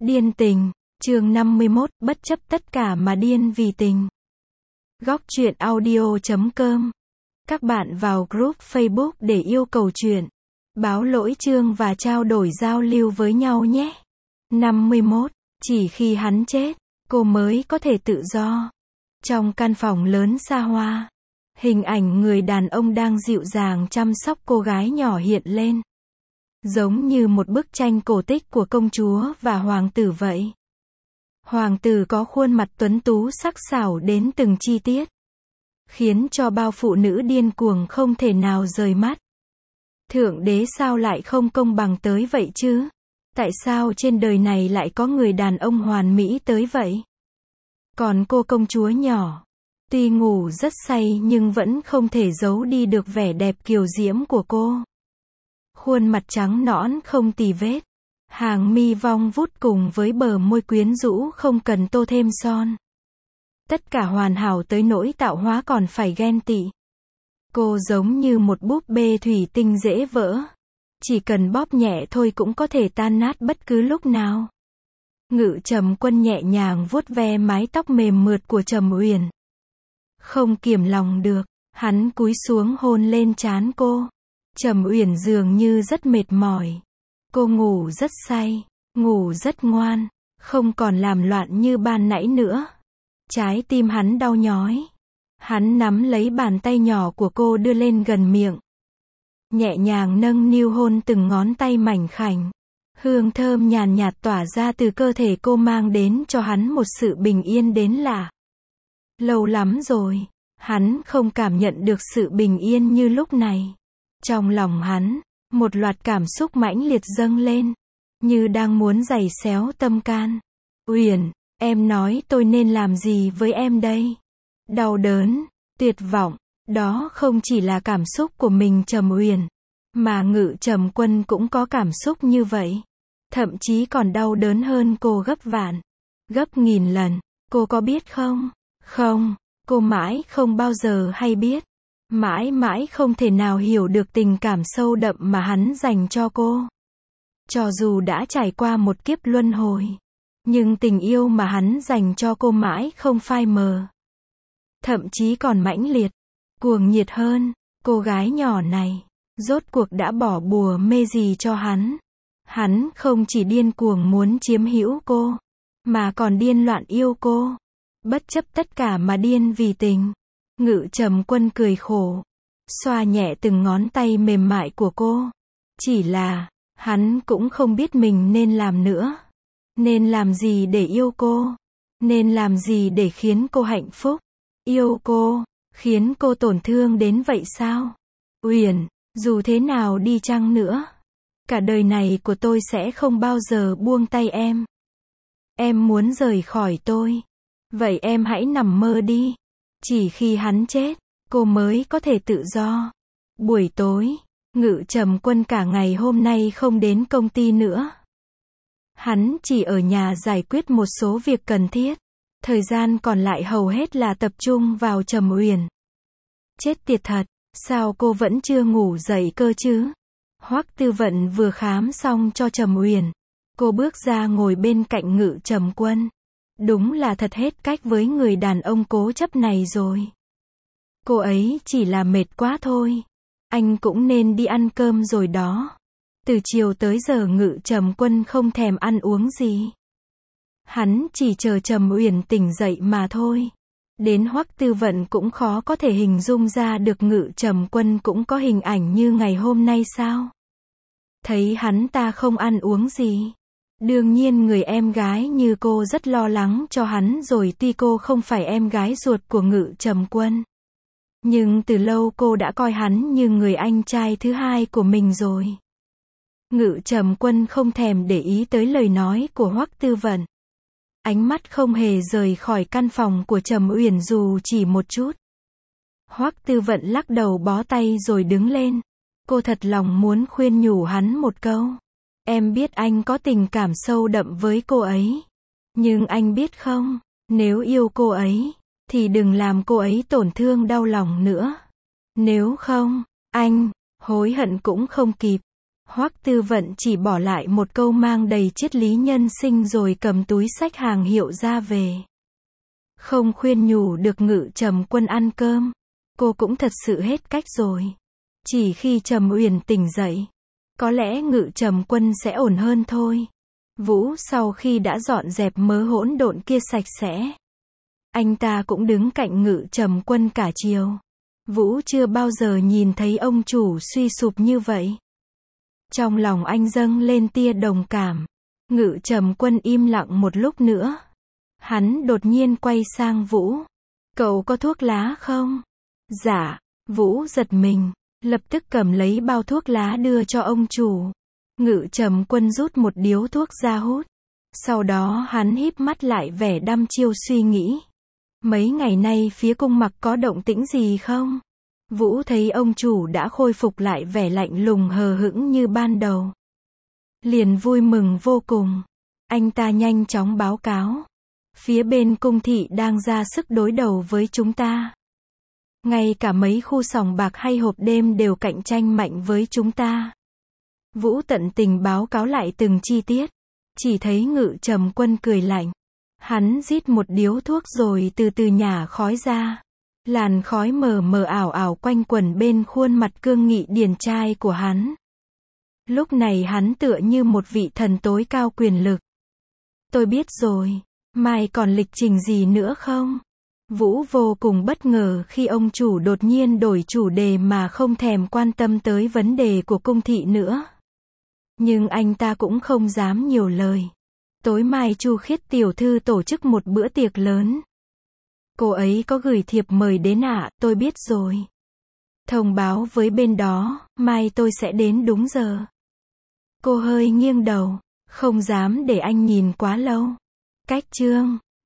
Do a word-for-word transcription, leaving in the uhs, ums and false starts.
Điên tình, chương năm mươi mốt, bất chấp tất cả mà điên vì tình. Góc truyện audio chấm com. Các bạn vào group Facebook để yêu cầu chuyện, báo lỗi chương và trao đổi giao lưu với nhau nhé. năm mươi mốt, chỉ khi hắn chết, cô mới có thể tự do. Trong căn phòng lớn xa hoa, hình ảnh người đàn ông đang dịu dàng chăm sóc cô gái nhỏ hiện lên. Giống như một bức tranh cổ tích của công chúa và hoàng tử vậy. Hoàng tử có khuôn mặt tuấn tú sắc sảo đến từng chi tiết, khiến cho bao phụ nữ điên cuồng không thể nào rời mắt. Thượng đế sao lại không công bằng tới vậy chứ? Tại sao trên đời này lại có người đàn ông hoàn mỹ tới vậy? Còn cô công chúa nhỏ, tuy ngủ rất say nhưng vẫn không thể giấu đi được vẻ đẹp kiều diễm của cô. Khuôn mặt trắng nõn không tì vết, hàng mi vong vút cùng với bờ môi quyến rũ không cần tô thêm son. Tất cả hoàn hảo tới nỗi tạo hóa còn phải ghen tị. Cô giống như một búp bê thủy tinh dễ vỡ. Chỉ cần bóp nhẹ thôi cũng có thể tan nát bất cứ lúc nào. Ngự Trầm Quân nhẹ nhàng vuốt ve mái tóc mềm mượt của Trầm Uyển. Không kiềm lòng được, hắn cúi xuống hôn lên trán cô. Trầm Uyển dường như rất mệt mỏi. Cô ngủ rất say, ngủ rất ngoan, không còn làm loạn như ban nãy nữa. Trái tim hắn đau nhói. Hắn nắm lấy bàn tay nhỏ của cô đưa lên gần miệng. Nhẹ nhàng nâng niu hôn từng ngón tay mảnh khảnh. Hương thơm nhàn nhạt tỏa ra từ cơ thể cô mang đến cho hắn một sự bình yên đến lạ. Lâu lắm rồi, hắn không cảm nhận được sự bình yên như lúc này. Trong lòng hắn, một loạt cảm xúc mãnh liệt dâng lên, như đang muốn giày xéo tâm can. Uyển, em nói tôi nên làm gì với em đây? Đau đớn, tuyệt vọng, đó không chỉ là cảm xúc của mình Trầm Uyển, mà Ngự Trầm Quân cũng có cảm xúc như vậy. Thậm chí còn đau đớn hơn cô gấp vạn, gấp nghìn lần. Cô có biết không? Không, cô mãi không bao giờ hay biết. Mãi mãi không thể nào hiểu được tình cảm sâu đậm mà hắn dành cho cô. Cho dù đã trải qua một kiếp luân hồi, nhưng tình yêu mà hắn dành cho cô mãi không phai mờ. Thậm chí còn mãnh liệt, cuồng nhiệt hơn. Cô gái nhỏ này, rốt cuộc đã bỏ bùa mê gì cho hắn. Hắn không chỉ điên cuồng muốn chiếm hữu cô, mà còn điên loạn yêu cô. Bất chấp tất cả mà điên vì tình. Ngự Trầm Quân cười khổ, xoa nhẹ từng ngón tay mềm mại của cô. Chỉ là, hắn cũng không biết mình nên làm nữa. Nên làm gì để yêu cô? Nên làm gì để khiến cô hạnh phúc? Yêu cô, khiến cô tổn thương đến vậy sao? Uyển, dù thế nào đi chăng nữa, cả đời này của tôi sẽ không bao giờ buông tay em. Em muốn rời khỏi tôi, vậy em hãy nằm mơ đi. Chỉ khi hắn chết, cô mới có thể tự do. Buổi tối, Ngự Trầm Quân cả ngày hôm nay không đến công ty nữa. Hắn chỉ ở nhà giải quyết một số việc cần thiết. Thời gian còn lại hầu hết là tập trung vào Trầm Uyển. Chết tiệt thật, sao cô vẫn chưa ngủ dậy cơ chứ? Hoắc Tư Vận vừa khám xong cho Trầm Uyển. Cô bước ra ngồi bên cạnh Ngự Trầm Quân. Đúng là thật hết cách với người đàn ông cố chấp này rồi. Cô ấy chỉ là mệt quá thôi. Anh cũng nên đi ăn cơm rồi đó. Từ chiều tới giờ Ngự Trầm Quân không thèm ăn uống gì. Hắn chỉ chờ Trầm Uyển tỉnh dậy mà thôi. Đến Hoắc Tư Vận cũng khó có thể hình dung ra được Ngự Trầm Quân cũng có hình ảnh như ngày hôm nay sao. Thấy hắn ta không ăn uống gì. Đương nhiên người em gái như cô rất lo lắng cho hắn rồi, tuy cô không phải em gái ruột của Ngự Trầm Quân. Nhưng từ lâu cô đã coi hắn như người anh trai thứ hai của mình rồi. Ngự Trầm Quân không thèm để ý tới lời nói của Hoắc Tư Vận. Ánh mắt không hề rời khỏi căn phòng của Trầm Uyển dù chỉ một chút. Hoắc Tư Vận lắc đầu bó tay rồi đứng lên. Cô thật lòng muốn khuyên nhủ hắn một câu. Em biết anh có tình cảm sâu đậm với cô ấy. Nhưng anh biết không, nếu yêu cô ấy, thì đừng làm cô ấy tổn thương đau lòng nữa. Nếu không, anh, hối hận cũng không kịp. Hoắc Tư Vận chỉ bỏ lại một câu mang đầy triết lý nhân sinh rồi cầm túi xách hàng hiệu ra về. Không khuyên nhủ được Ngự Trầm Quân ăn cơm. Cô cũng thật sự hết cách rồi. Chỉ khi Trầm Uyển tỉnh dậy, có lẽ Ngự Trầm Quân sẽ ổn hơn thôi. Vũ sau khi đã dọn dẹp mớ hỗn độn kia sạch sẽ, anh ta cũng đứng cạnh Ngự Trầm Quân cả chiều. Vũ chưa bao giờ nhìn thấy ông chủ suy sụp như vậy. Trong lòng anh dâng lên tia đồng cảm. Ngự Trầm Quân im lặng một lúc nữa. Hắn đột nhiên quay sang Vũ. Cậu có thuốc lá không? Dạ. Vũ giật mình, lập tức cầm lấy bao thuốc lá đưa cho ông chủ. Ngự Trầm Quân rút một điếu thuốc ra hút. Sau đó hắn híp mắt lại vẻ đăm chiêu suy nghĩ. Mấy ngày nay phía cung mặc có động tĩnh gì không? Vũ thấy ông chủ đã khôi phục lại vẻ lạnh lùng hờ hững như ban đầu. Liền vui mừng vô cùng. Anh ta nhanh chóng báo cáo. Phía bên cung thị đang ra sức đối đầu với chúng ta. Ngay cả mấy khu sòng bạc hay hộp đêm đều cạnh tranh mạnh với chúng ta. Vũ tận tình báo cáo lại từng chi tiết. Chỉ thấy Ngự Trầm Quân cười lạnh. Hắn rít một điếu thuốc rồi từ từ nhả khói ra. Làn khói mờ mờ ảo ảo quanh quẩn bên khuôn mặt cương nghị điển trai của hắn. Lúc này hắn tựa như một vị thần tối cao quyền lực. Tôi biết rồi. Mai còn lịch trình gì nữa không? Vũ vô cùng bất ngờ khi ông chủ đột nhiên đổi chủ đề mà không thèm quan tâm tới vấn đề của cung thị nữa. Nhưng anh ta cũng không dám nhiều lời. Tối mai Chu Khiết tiểu thư tổ chức một bữa tiệc lớn. Cô ấy có gửi thiệp mời đến ạ, à, tôi biết rồi. Thông báo với bên đó, mai tôi sẽ đến đúng giờ. Cô hơi nghiêng đầu, không dám để anh nhìn quá lâu. Cách chương